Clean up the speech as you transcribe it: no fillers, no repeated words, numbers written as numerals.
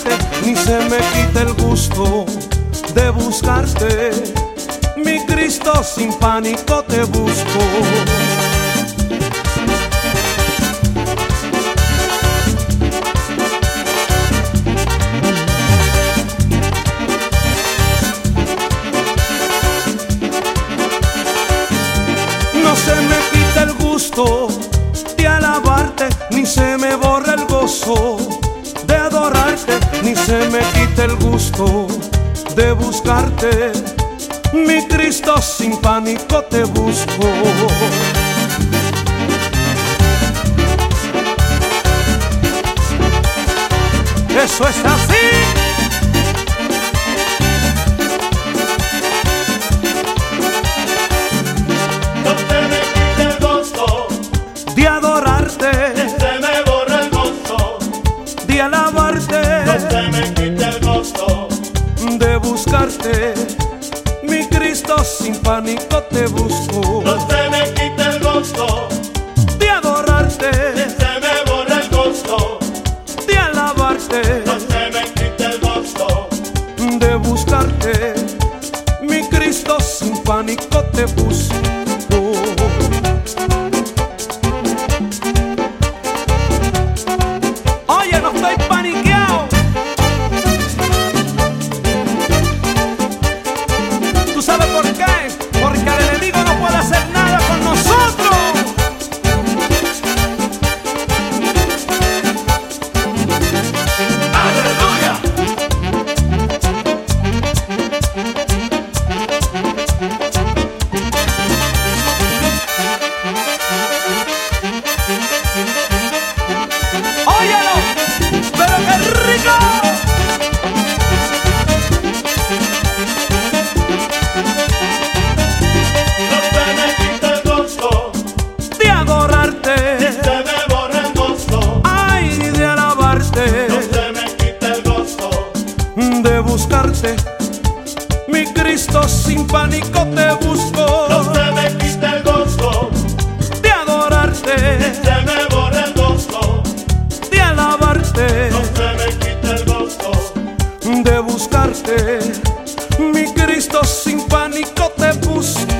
adorarte, ni se me quita el gusto de buscarte. Mi Cristo, sin pánico te busco. No se me quita el gusto de alabarte, ni se me borra el gozo de adorarte, ni se me quita el gusto de buscarte. Mi Cristo, sin pánico te busco. Eso es así. No se me quita el gozo De adorarte, se me borra el gozo. de alabarte, No se me quita el gozo. de buscarte. Mi Cristo, sin pánico te busco. No se me quita el gozo. De adorarte, Se me borra el gozo. de alabarte, No se me quita el gozo. de buscarte. Mi Cristo, sin pánico te busco. Oye, no estoy paniqueado. ¿Tú sabes por qué? Porque el enemigo no puede hacer nada con nosotros. ¡Aleluya! ¡Óyelo! ¡Pero qué rico! No se me quita el gozo. De adorarte, Se me borra el gozo. ay, de alabarte, No se me quita el gozo. de buscarte. Mi Cristo, sin pánico te busco. No se me quita el gozo. De adorarte, Se me borra el gozo. de alabarte, No se me quita el gozo. de buscarte. Mi Cristo, sin pánico te busco.